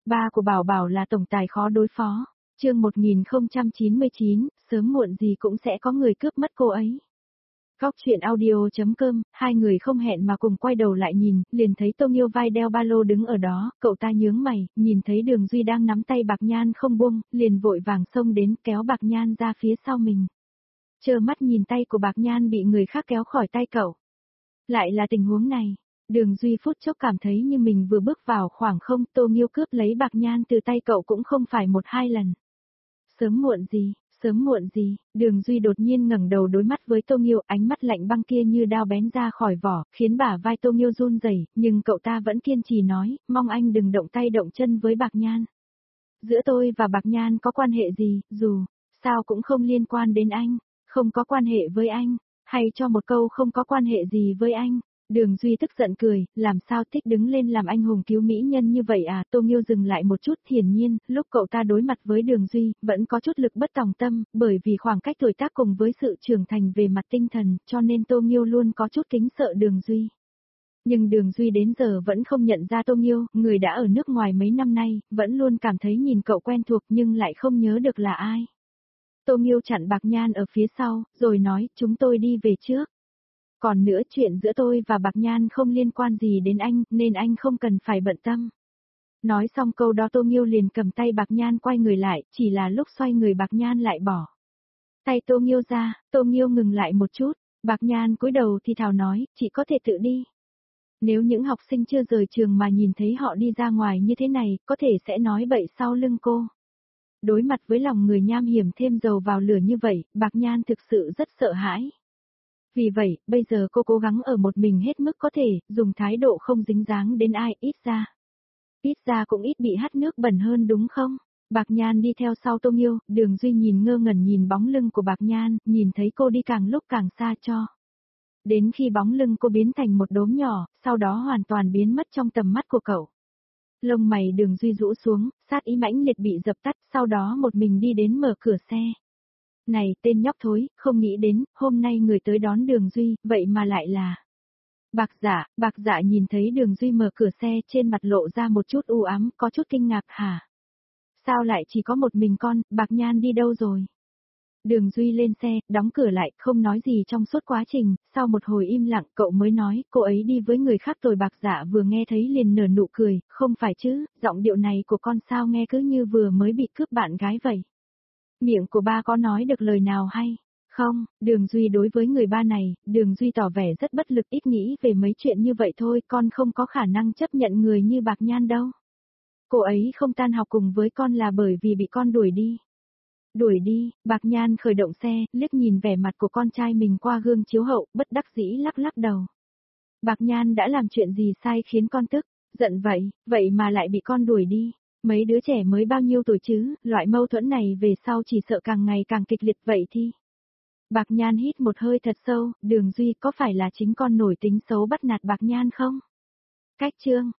Ba của Bảo Bảo là tổng tài khó đối phó. Chương 1099, sớm muộn gì cũng sẽ có người cướp mất cô ấy. Góc chuyện audio.com, hai người không hẹn mà cùng quay đầu lại nhìn, liền thấy Tô Nghiêu vai đeo ba lô đứng ở đó, cậu ta nhướng mày, nhìn thấy Đường Duy đang nắm tay Bạc Nhan không buông, liền vội vàng xông đến kéo Bạc Nhan ra phía sau mình. Trơ mắt nhìn tay của Bạc Nhan bị người khác kéo khỏi tay cậu. Lại là tình huống này. Đường Duy phút chốc cảm thấy như mình vừa bước vào khoảng không, Tô Nghiêu cướp lấy Bạc Nhan từ tay cậu cũng không phải một hai lần. Sớm muộn gì, Đường Duy đột nhiên ngẩng đầu đối mắt với Tô Nghiêu, ánh mắt lạnh băng kia như đao bén ra khỏi vỏ, khiến bả vai Tô Nghiêu run rẩy, nhưng cậu ta vẫn kiên trì nói, mong anh đừng động tay động chân với Bạc Nhan. Giữa tôi và Bạc Nhan có quan hệ gì, dù sao cũng không liên quan đến anh, không có quan hệ với anh, hay cho một câu không có quan hệ gì với anh. Đường Duy tức giận cười, làm sao thích đứng lên làm anh hùng cứu mỹ nhân như vậy à? Tô Nghiêu dừng lại một chút, hiển nhiên, lúc cậu ta đối mặt với Đường Duy, vẫn có chút lực bất tòng tâm, bởi vì khoảng cách tuổi tác cùng với sự trưởng thành về mặt tinh thần, cho nên Tô Nghiêu luôn có chút kính sợ Đường Duy. Nhưng Đường Duy đến giờ vẫn không nhận ra Tô Nghiêu, người đã ở nước ngoài mấy năm nay, vẫn luôn cảm thấy nhìn cậu quen thuộc nhưng lại không nhớ được là ai. Tô Nghiêu chặn Bạc Nhan ở phía sau, rồi nói, chúng tôi đi về trước. Còn nữa, chuyện giữa tôi và Bạc Nhan không liên quan gì đến anh, nên anh không cần phải bận tâm. Nói xong câu đó Tô Nghiêu liền cầm tay Bạc Nhan quay người lại, chỉ là lúc xoay người Bạc Nhan lại bỏ tay Tô Nghiêu ra, Tô Nghiêu ngừng lại một chút, Bạc Nhan cúi đầu thì thào nói, chị có thể tự đi. Nếu những học sinh chưa rời trường mà nhìn thấy họ đi ra ngoài như thế này, có thể sẽ nói bậy sau lưng cô. Đối mặt với lòng người nham hiểm thêm dầu vào lửa như vậy, Bạc Nhan thực sự rất sợ hãi. Vì vậy, bây giờ cô cố gắng ở một mình hết mức có thể, dùng thái độ không dính dáng đến ai, ít ra cũng ít bị hắt nước bẩn hơn đúng không? Bạc Nhan đi theo sau Tô Nghiêu, Đường Duy nhìn ngơ ngẩn nhìn bóng lưng của Bạc Nhan, nhìn thấy cô đi càng lúc càng xa cho. Đến khi bóng lưng cô biến thành một đốm nhỏ, sau đó hoàn toàn biến mất trong tầm mắt của cậu. Lông mày Đường Duy rũ xuống, sát ý mãnh liệt bị dập tắt, sau đó một mình đi đến mở cửa xe. Này, tên nhóc thối, không nghĩ đến, hôm nay người tới đón Đường Duy, vậy mà lại là... Bạc Dạ nhìn thấy Đường Duy mở cửa xe, trên mặt lộ ra một chút u ám, có chút kinh ngạc hả? Sao lại chỉ có một mình con, Bạc Nhan đi đâu rồi? Đường Duy lên xe, đóng cửa lại, không nói gì trong suốt quá trình, sau một hồi im lặng cậu mới nói, cô ấy đi với người khác rồi. Bạc Dạ vừa nghe thấy liền nở nụ cười, không phải chứ, giọng điệu này của con sao nghe cứ như vừa mới bị cướp bạn gái vậy. Miệng của ba có nói được lời nào hay? Không, Đường Duy đối với người ba này, Đường Duy tỏ vẻ rất bất lực, ít nghĩ về mấy chuyện như vậy thôi, con không có khả năng chấp nhận người như Bạc Nhan đâu. Cô ấy không tan học cùng với con là bởi vì bị con đuổi đi. Đuổi đi, Bạc Nhan khởi động xe, liếc nhìn vẻ mặt của con trai mình qua gương chiếu hậu, bất đắc dĩ lắc lắc đầu. Bạc Nhan đã làm chuyện gì sai khiến con tức, giận vậy mà lại bị con đuổi đi. Mấy đứa trẻ mới bao nhiêu tuổi chứ, loại mâu thuẫn này về sau chỉ sợ càng ngày càng kịch liệt vậy thì. Bạc Nhan hít một hơi thật sâu, Đường Duy có phải là chính con nổi tính xấu bắt nạt Bạc Nhan không? Cách chương